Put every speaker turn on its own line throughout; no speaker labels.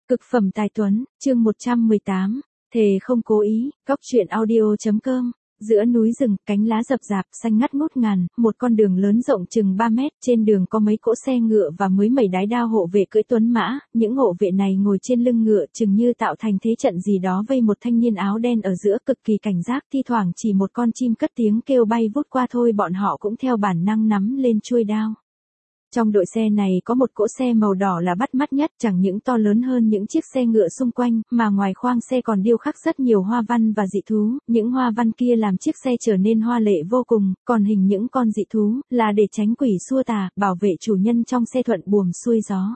Cực phẩm tài tuấn, chương 118, thề không cố ý, góc truyện audio.com. Giữa núi rừng, cánh lá rậm rạp, xanh ngắt ngút ngàn, một con đường lớn rộng chừng 3 mét, trên đường có mấy cỗ xe ngựa và mấy đái đao hộ vệ cưỡi tuấn mã, những hộ vệ này ngồi trên lưng ngựa chừng như tạo thành thế trận gì đó vây một thanh niên áo đen ở giữa cực kỳ cảnh giác, thi thoảng chỉ một con chim cất tiếng kêu bay vút qua thôi bọn họ cũng theo bản năng nắm lên chuôi đao. Trong đội xe này có một cỗ xe màu đỏ là bắt mắt nhất, chẳng những to lớn hơn những chiếc xe ngựa xung quanh, mà ngoài khoang xe còn điêu khắc rất nhiều hoa văn và dị thú, những hoa văn kia làm chiếc xe trở nên hoa lệ vô cùng, còn hình những con dị thú, là để tránh quỷ xua tà, bảo vệ chủ nhân trong xe thuận buồm xuôi gió.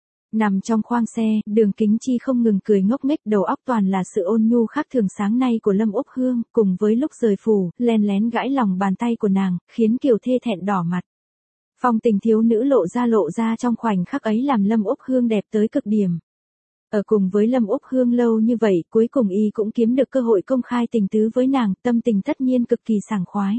Nằm trong khoang xe, Đường Kính Chi không ngừng cười ngốc nghếch, đầu óc toàn là sự ôn nhu khác thường sáng nay của Lâm Úc Hương, cùng với lúc rời phủ, len lén gãi lòng bàn tay của nàng, khiến Kiều Thê thẹn đỏ mặt. Phong tình thiếu nữ lộ ra trong khoảnh khắc ấy làm Lâm Úc Hương đẹp tới cực điểm. Ở cùng với Lâm Úc Hương lâu như vậy, cuối cùng y cũng kiếm được cơ hội công khai tình tứ với nàng, tâm tình tất nhiên cực kỳ sảng khoái.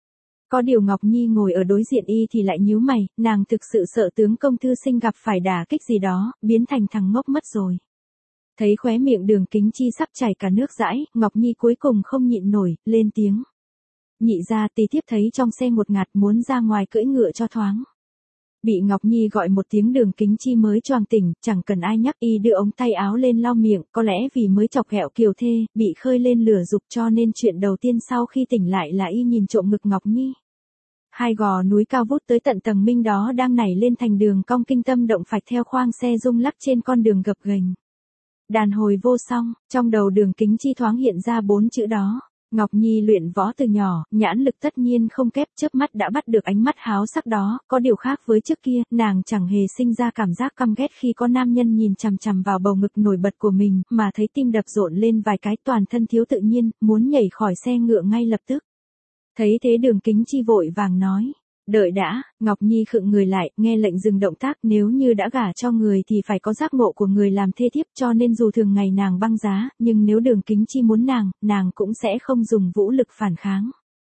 Có điều Ngọc Nhi ngồi ở đối diện y thì lại nhíu mày, nàng thực sự sợ tướng công thư sinh gặp phải đả kích gì đó, biến thành thằng ngốc mất rồi. Thấy khóe miệng Đường Kính Chi sắp chảy cả nước dãi, Ngọc Nhi cuối cùng không nhịn nổi, lên tiếng. Nhị gia tí thiếp thấy trong xe ngột ngạt muốn ra ngoài cưỡi ngựa cho thoáng. Bị Ngọc Nhi gọi một tiếng Đường Kính Chi mới choàng tỉnh, chẳng cần ai nhắc y đưa ống tay áo lên lau miệng, có lẽ vì mới chọc ghẹo Kiều Thê, bị khơi lên lửa dục cho nên chuyện đầu tiên sau khi tỉnh lại là y nhìn trộm ngực Ngọc Nhi. Hai gò núi cao vút tới tận tầng minh đó đang nảy lên thành đường cong kinh tâm động phách theo khoang xe rung lắc trên con đường gập ghềnh. Đàn hồi vô song, trong đầu Đường Kính Chi thoáng hiện ra 4 chữ đó. Ngọc Nhi luyện võ từ nhỏ, nhãn lực tất nhiên không kém, chớp mắt đã bắt được ánh mắt háo sắc đó, có điều khác với trước kia, nàng chẳng hề sinh ra cảm giác căm ghét khi có nam nhân nhìn chằm chằm vào bầu ngực nổi bật của mình, mà thấy tim đập rộn lên vài cái, toàn thân thiếu tự nhiên, muốn nhảy khỏi xe ngựa ngay lập tức. Thấy thế Đường Kính Chi vội vàng nói. Đợi đã, Ngọc Nhi khựng người lại, nghe lệnh dừng động tác, nếu như đã gả cho người thì phải có giác ngộ của người làm thê thiếp, cho nên dù thường ngày nàng băng giá, nhưng nếu Đường Kính Chi muốn nàng cũng sẽ không dùng vũ lực phản kháng.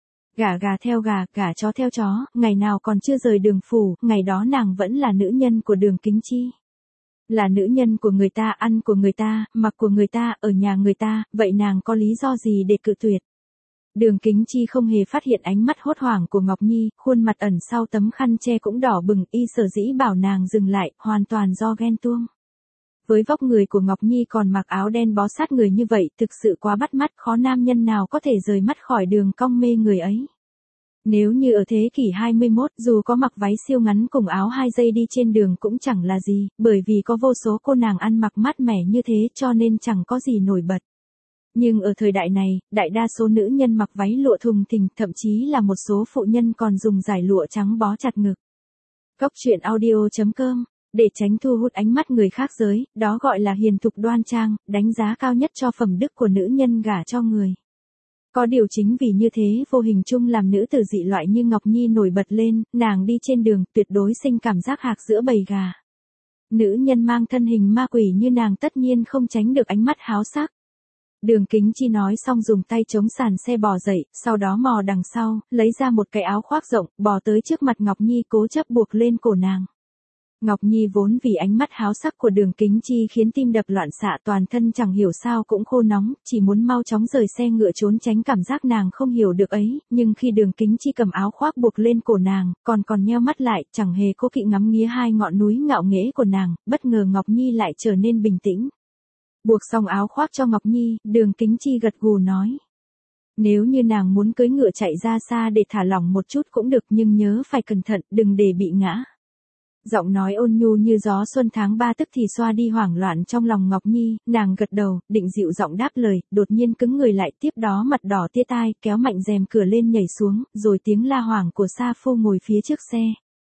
Gả gà theo gà, gả chó theo chó, ngày nào còn chưa rời Đường phủ, ngày đó nàng vẫn là nữ nhân của Đường Kính Chi. Là nữ nhân của người ta, ăn của người ta, mặc của người ta, ở nhà người ta, vậy nàng có lý do gì để cự tuyệt? Đường Kính Chi không hề phát hiện ánh mắt hốt hoảng của Ngọc Nhi, khuôn mặt ẩn sau tấm khăn che cũng đỏ bừng, y sở dĩ bảo nàng dừng lại, hoàn toàn do ghen tuông. Với vóc người của Ngọc Nhi còn mặc áo đen bó sát người như vậy, thực sự quá bắt mắt, khó nam nhân nào có thể rời mắt khỏi đường cong mê người ấy. Nếu như ở thế kỷ 21, dù có mặc váy siêu ngắn cùng áo 2 dây đi trên đường cũng chẳng là gì, bởi vì có vô số cô nàng ăn mặc mát mẻ như thế cho nên chẳng có gì nổi bật. Nhưng ở thời đại này, đại đa số nữ nhân mặc váy lụa thùng thình, thậm chí là một số phụ nhân còn dùng dải lụa trắng bó chặt ngực. Góc truyện audio.com, để tránh thu hút ánh mắt người khác giới, đó gọi là hiền thục đoan trang, đánh giá cao nhất cho phẩm đức của nữ nhân gả cho người. Có điều chính vì như thế vô hình chung làm nữ tử dị loại như Ngọc Nhi nổi bật lên, nàng đi trên đường tuyệt đối sinh cảm giác hạc giữa bầy gà. Nữ nhân mang thân hình ma quỷ như nàng tất nhiên không tránh được ánh mắt háo sắc. Đường Kính Chi nói xong dùng tay chống sàn xe bò dậy, sau đó mò đằng sau, lấy ra một cái áo khoác rộng, bò tới trước mặt Ngọc Nhi cố chấp buộc lên cổ nàng. Ngọc Nhi vốn vì ánh mắt háo sắc của Đường Kính Chi khiến tim đập loạn xạ, toàn thân chẳng hiểu sao cũng khô nóng, chỉ muốn mau chóng rời xe ngựa trốn tránh cảm giác nàng không hiểu được ấy, nhưng khi Đường Kính Chi cầm áo khoác buộc lên cổ nàng, còn nheo mắt lại, chẳng hề cố kỵ ngắm nghía hai ngọn núi ngạo nghễ của nàng, bất ngờ Ngọc Nhi lại trở nên bình tĩnh. Buộc xong áo khoác cho Ngọc Nhi, Đường Kính Chi gật gù nói. Nếu như nàng muốn cưỡi ngựa chạy ra xa để thả lỏng một chút cũng được, nhưng nhớ phải cẩn thận, đừng để bị ngã. Giọng nói ôn nhu như gió xuân tháng 3 tức thì xoa đi hoảng loạn trong lòng Ngọc Nhi, nàng gật đầu, định dịu giọng đáp lời, đột nhiên cứng người lại, tiếp đó mặt đỏ tia tai, kéo mạnh rèm cửa lên nhảy xuống, rồi tiếng la hoảng của Sa Phu ngồi phía trước xe.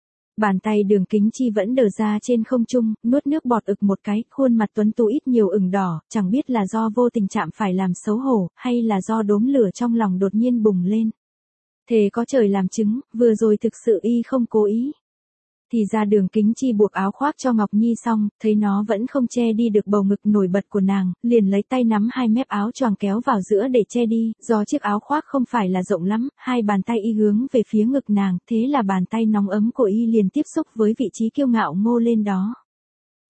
Bàn tay Đường Kính Chi vẫn đờ ra trên không trung, nuốt nước bọt ực một cái, khuôn mặt tuấn tú ít nhiều ửng đỏ, chẳng biết là do vô tình chạm phải làm xấu hổ, hay là do đốm lửa trong lòng đột nhiên bùng lên. Thề có trời làm chứng, vừa rồi thực sự y không cố ý. Thì ra Đường Kính Chi buộc áo khoác cho Ngọc Nhi xong, thấy nó vẫn không che đi được bầu ngực nổi bật của nàng, liền lấy tay nắm hai mép áo choàng kéo vào giữa để che đi, do chiếc áo khoác không phải là rộng lắm, hai bàn tay y hướng về phía ngực nàng, thế là bàn tay nóng ấm của y liền tiếp xúc với vị trí kiêu ngạo ngô lên đó.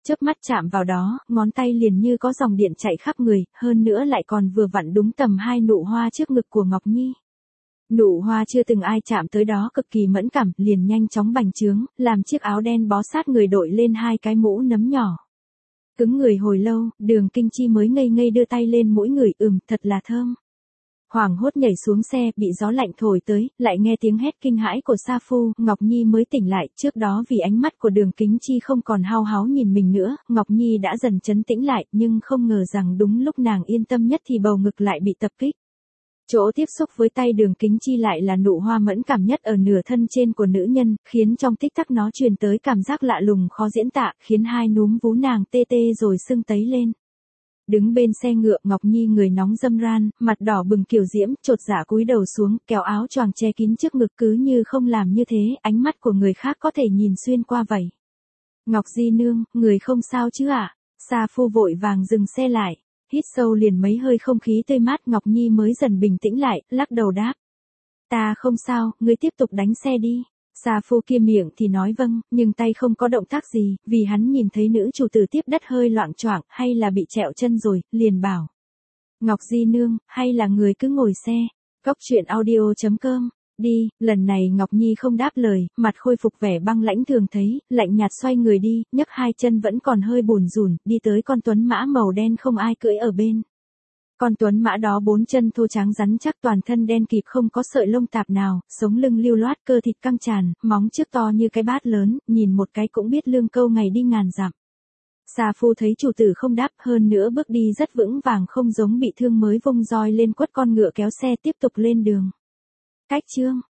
chớp mắt chạm vào đó, ngón tay liền như có dòng điện chạy khắp người, hơn nữa lại còn vừa vặn đúng tầm hai nụ hoa trước ngực của Ngọc Nhi. Nụ hoa chưa từng ai chạm tới đó cực kỳ mẫn cảm, liền nhanh chóng bành trướng, làm chiếc áo đen bó sát người đội lên hai cái mũ nấm nhỏ. Cứng người hồi lâu, Đường Kinh Chi mới ngây ngây đưa tay lên mũi người, thật là thơm. Hoảng hốt nhảy xuống xe, bị gió lạnh thổi tới, lại nghe tiếng hét kinh hãi của Sa Phu, Ngọc Nhi mới tỉnh lại, trước đó vì ánh mắt của Đường Kính Chi không còn hao háo nhìn mình nữa, Ngọc Nhi đã dần trấn tĩnh lại, nhưng không ngờ rằng đúng lúc nàng yên tâm nhất thì bầu ngực lại bị tập kích. Chỗ tiếp xúc với tay Đường Kính Chi lại là nụ hoa mẫn cảm nhất ở nửa thân trên của nữ nhân, khiến trong tích tắc nó truyền tới cảm giác lạ lùng khó diễn tả, khiến hai núm vú nàng tê tê rồi sưng tấy lên. Đứng bên xe ngựa, Ngọc Nhi người nóng râm ran, mặt đỏ bừng kiều diễm, chột dạ cúi đầu xuống, kéo áo choàng che kín trước ngực, cứ như không làm như thế, ánh mắt của người khác có thể nhìn xuyên qua vậy. Ngọc Di nương, người không sao chứ ạ? Sa Phu vội vàng dừng xe lại, hít sâu liền mấy hơi không khí tươi mát, Ngọc Nhi mới dần bình tĩnh lại, lắc đầu đáp. Ta không sao, ngươi tiếp tục đánh xe đi. Sa Phu kia miệng thì nói vâng, nhưng tay không có động tác gì, vì hắn nhìn thấy nữ chủ tử tiếp đất hơi loạng choạng, hay là bị trẹo chân rồi, liền bảo. Ngọc Di nương, hay là người cứ ngồi xe. Cóc truyện audio.com. Đi, lần này Ngọc Nhi không đáp lời, mặt khôi phục vẻ băng lãnh thường thấy, lạnh nhạt xoay người đi, nhấc hai chân vẫn còn hơi bùn rùn, đi tới con tuấn mã màu đen không ai cưỡi ở bên. Con tuấn mã đó bốn chân thô trắng rắn chắc, toàn thân đen kịt không có sợi lông tạp nào, sống lưng lưu loát, cơ thịt căng tràn, móng trước to như cái bát lớn, nhìn một cái cũng biết lương câu ngày đi ngàn dặm. Sa Phu thấy chủ tử không đáp, hơn nữa bước đi rất vững vàng, không giống bị thương mới vung roi lên quất con ngựa kéo xe tiếp tục lên đường. Cách chương